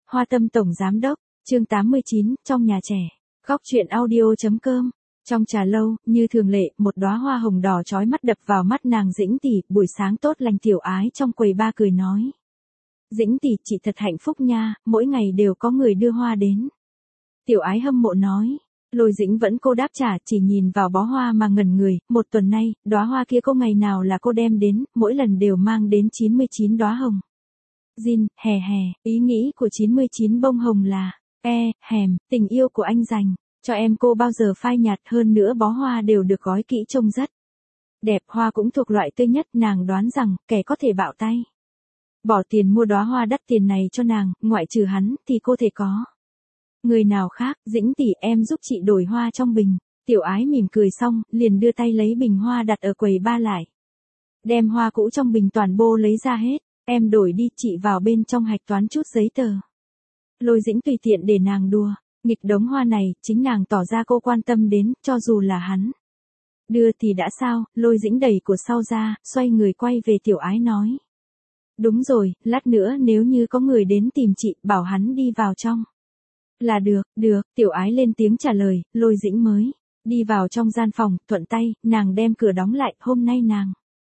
Hoa Tâm Tổng Giám Đốc, chương 89, trong nhà trẻ. Góc truyện audio.com. Trong trà lâu, như thường lệ, một đóa hoa hồng đỏ chói mắt đập vào mắt nàng Dĩnh tỷ, buổi sáng tốt lành tiểu ái trong quầy ba cười nói. Dĩnh tỷ, chị thật hạnh phúc nha, mỗi ngày đều có người đưa hoa đến. Tiểu ái hâm mộ nói. Lôi Dĩnh vẫn cô đáp trả, chỉ nhìn vào bó hoa mà ngẩn người, một tuần nay, đóa hoa kia có ngày nào là cô đem đến, mỗi lần đều mang đến 99 đóa hồng. Jin, hè, ý nghĩ của 99 bông hồng là, tình yêu của anh dành, cho em cô bao giờ phai nhạt hơn nữa bó hoa đều được gói kỹ trông rất đẹp, hoa cũng thuộc loại tươi nhất, nàng đoán rằng, kẻ có thể bạo tay bỏ tiền mua đóa hoa đắt tiền này cho nàng, ngoại trừ hắn, thì cô thể có người nào khác. Dĩnh tỷ, em giúp chị đổi hoa trong bình. Tiểu ái mỉm cười xong, liền đưa tay lấy bình hoa đặt ở quầy ba lại. Đem hoa cũ trong bình toàn bộ lấy ra hết. Em đổi đi, chị vào bên trong hạch toán chút giấy tờ. Lôi Dĩnh tùy tiện để nàng đùa. Nghịch đống hoa này, chính nàng tỏ ra cô quan tâm đến, cho dù là hắn đưa thì đã sao. Lôi Dĩnh đẩy của sau ra, xoay người quay về tiểu ái nói. Đúng rồi, lát nữa nếu như có người đến tìm chị, bảo hắn đi vào trong. Là được, tiểu ái lên tiếng trả lời. Lôi Dĩnh mới đi vào trong gian phòng, thuận tay, nàng đem cửa đóng lại. Hôm nay nàng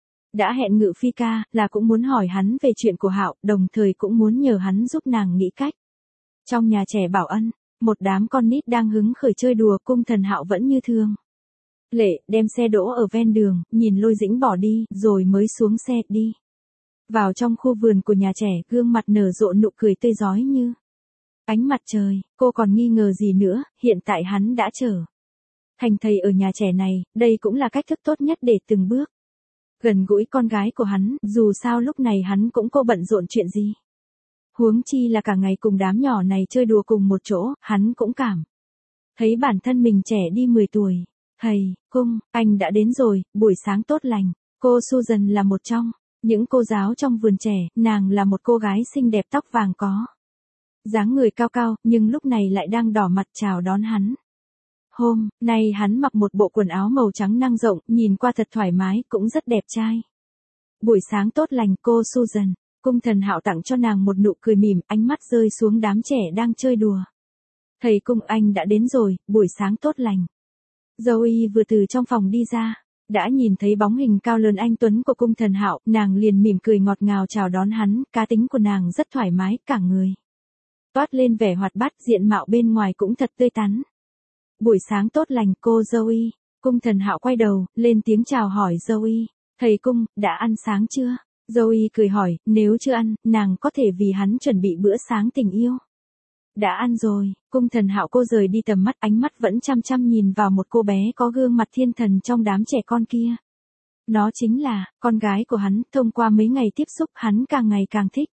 đã hẹn Ngự Phi ca, là cũng muốn hỏi hắn về chuyện của Hạo, đồng thời cũng muốn nhờ hắn giúp nàng nghĩ cách. Trong nhà trẻ Bảo Ân, một đám con nít đang hứng khởi chơi đùa, Cung Thần Hạo vẫn như thường lệ, đem xe đỗ ở ven đường, nhìn Lôi Dĩnh bỏ đi, rồi mới xuống xe, đi vào trong khu vườn của nhà trẻ, gương mặt nở rộ nụ cười tươi rói như ánh mặt trời. Cô còn nghi ngờ gì nữa, hiện tại hắn đã trở thành thầy ở nhà trẻ này, đây cũng là cách thức tốt nhất để từng bước gần gũi con gái của hắn, dù sao lúc này hắn cũng cô bận rộn chuyện gì. Huống chi là cả ngày cùng đám nhỏ này chơi đùa cùng một chỗ, hắn cũng cảm thấy bản thân mình trẻ đi 10 tuổi. Thầy, Cung, anh đã đến rồi, buổi sáng tốt lành. Cô Susan là một trong những cô giáo trong vườn trẻ, nàng là một cô gái xinh đẹp tóc vàng có dáng người cao cao, nhưng lúc này lại đang đỏ mặt chào đón hắn. Hôm nay hắn mặc một bộ quần áo màu trắng nang rộng, nhìn qua thật thoải mái, cũng rất đẹp trai. Buổi sáng tốt lành, cô Susan. Cung Thần Hạo tặng cho nàng một nụ cười mỉm, ánh mắt rơi xuống đám trẻ đang chơi đùa. Thầy Cung, anh đã đến rồi, buổi sáng tốt lành. Zoe vừa từ trong phòng đi ra, đã nhìn thấy bóng hình cao lớn anh tuấn của Cung Thần Hạo, nàng liền mỉm cười ngọt ngào chào đón hắn, cá tính của nàng rất thoải mái, cả người toát lên vẻ hoạt bát, diện mạo bên ngoài cũng thật tươi tắn. Buổi sáng tốt lành, cô Zoe. Cung Thần Hạo quay đầu, lên tiếng chào hỏi Zoe. Thầy Cung, đã ăn sáng chưa? Zoe cười hỏi, nếu chưa ăn, nàng có thể vì hắn chuẩn bị bữa sáng tình yêu. Đã ăn rồi. Cung Thần Hạo cô rời đi tầm mắt, ánh mắt vẫn chăm chăm nhìn vào một cô bé có gương mặt thiên thần trong đám trẻ con kia. Nó chính là con gái của hắn, thông qua mấy ngày tiếp xúc, hắn càng ngày càng thích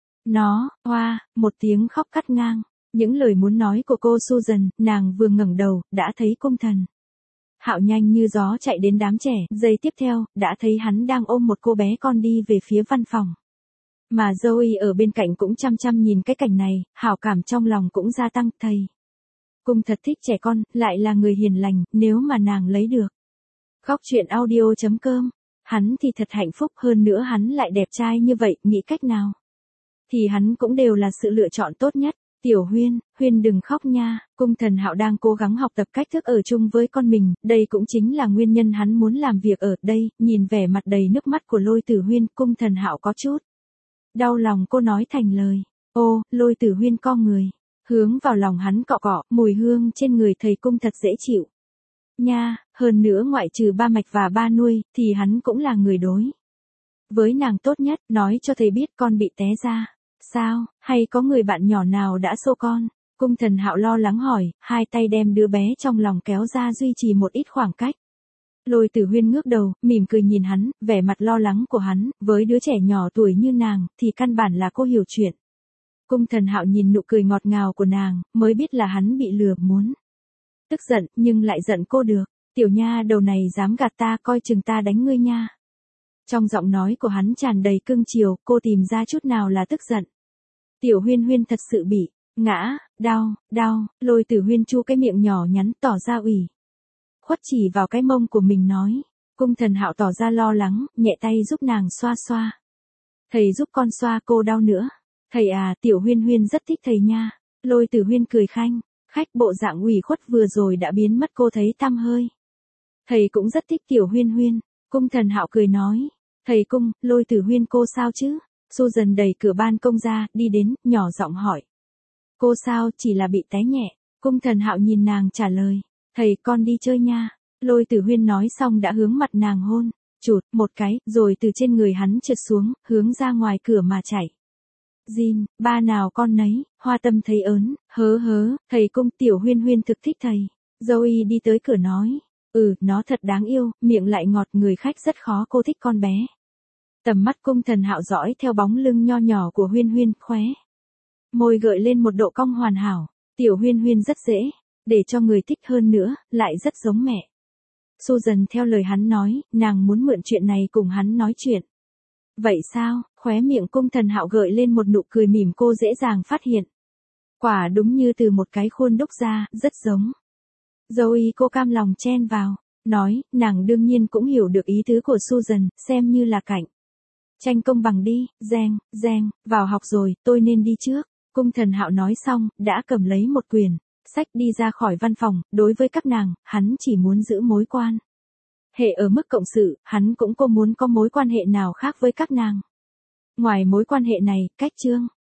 nó. Hoa, một tiếng khóc cắt ngang những lời muốn nói của cô Susan, nàng vừa ngẩng đầu, đã thấy Cung Thần Hạo nhanh như gió chạy đến đám trẻ, giây tiếp theo, đã thấy hắn đang ôm một cô bé con đi về phía văn phòng. Mà Zoe ở bên cạnh cũng chăm chăm nhìn cái cảnh này, hảo cảm trong lòng cũng gia tăng. Thầy Cung thật thích trẻ con, lại là người hiền lành, nếu mà nàng lấy được. Góc truyện audio.com. Hắn thì thật hạnh phúc, hơn nữa hắn lại đẹp trai như vậy, nghĩ cách nào thì hắn cũng đều là sự lựa chọn tốt nhất. Tiểu Huyên đừng khóc nha. Cung Thần Hạo đang cố gắng học tập cách thức ở chung với con mình, đây cũng chính là nguyên nhân hắn muốn làm việc ở đây. Nhìn vẻ mặt đầy nước mắt của Lôi Tử Huyên, Cung Thần Hạo có chút đau lòng, cô nói thành lời. Ô, Lôi Tử Huyên co người hướng vào lòng hắn cọ cọ, mùi hương trên người thầy Cung thật dễ chịu nha, hơn nữa ngoại trừ ba mạch và ba nuôi, thì hắn cũng là người đối với nàng tốt nhất. Nói cho thầy biết con bị té ra sao, hay có người bạn nhỏ nào đã xô con? Cung Thần Hạo lo lắng hỏi, hai tay đem đứa bé trong lòng kéo ra duy trì một ít khoảng cách. Lôi Tử Huyên ngước đầu, mỉm cười nhìn hắn, vẻ mặt lo lắng của hắn, với đứa trẻ nhỏ tuổi như nàng, thì căn bản là cô hiểu chuyện. Cung Thần Hạo nhìn nụ cười ngọt ngào của nàng, mới biết là hắn bị lừa, muốn tức giận, nhưng lại giận cô được. Tiểu nha đầu này dám gạt ta, coi chừng ta đánh ngươi nha. Trong giọng nói của hắn tràn đầy cưng chiều, cô tìm ra chút nào là tức giận. Tiểu Huyên thật sự bị ngã, đau. Lôi Tử Huyên chu cái miệng nhỏ nhắn, tỏ ra ủy khuất chỉ vào cái mông của mình nói. Cung Thần Hạo tỏ ra lo lắng, nhẹ tay giúp nàng xoa xoa. Thầy giúp con xoa, cô đau nữa. Thầy à, Tiểu Huyên Huyên rất thích thầy nha. Lôi Tử Huyên cười khanh, khách bộ dạng ủy khuất vừa rồi đã biến mất cô thấy tăm hơi. Thầy cũng rất thích Tiểu Huyên Huyên. Cung Thần Hạo cười nói. Thầy Cung, Lôi Tử Huyên cô sao chứ? Susan đẩy cửa ban công ra, đi đến, nhỏ giọng hỏi. Cô sao, chỉ là bị té nhẹ. Cung Thần Hạo nhìn nàng trả lời. Thầy con đi chơi nha. Lôi Tử Huyên nói xong đã hướng mặt nàng hôn. Chụt, một cái, rồi từ trên người hắn trượt xuống, hướng ra ngoài cửa mà chạy. Jin, ba nào con nấy, Hoa Tâm thấy ớn, hớ, thầy Cung Tiểu Huyên Huyên thực thích thầy. Zoe đi tới cửa nói. Nó thật đáng yêu, miệng lại ngọt, người khách rất khó cô thích con bé. Tầm mắt Cung Thần Hạo dõi theo bóng lưng nho nhỏ của Huyên Huyên, khóe môi gợi lên một độ cong hoàn hảo. Tiểu Huyên Huyên rất dễ, để cho người thích hơn nữa, lại rất giống mẹ. Susan theo lời hắn nói, nàng muốn mượn chuyện này cùng hắn nói chuyện. Vậy sao, khóe miệng Cung Thần Hạo gợi lên một nụ cười mỉm cô dễ dàng phát hiện. Quả đúng như từ một cái khuôn đúc ra, rất giống. Zoe cô cam lòng chen vào, nói, nàng đương nhiên cũng hiểu được ý tứ của Susan, xem như là cạnh tranh công bằng đi. Giang, vào học rồi, tôi nên đi trước. Cung Thần Hạo nói xong, đã cầm lấy một quyển sách đi ra khỏi văn phòng. Đối với các nàng, hắn chỉ muốn giữ mối quan hệ ở mức cộng sự, hắn cũng không muốn có mối quan hệ nào khác với các nàng. Ngoài mối quan hệ này, cách chương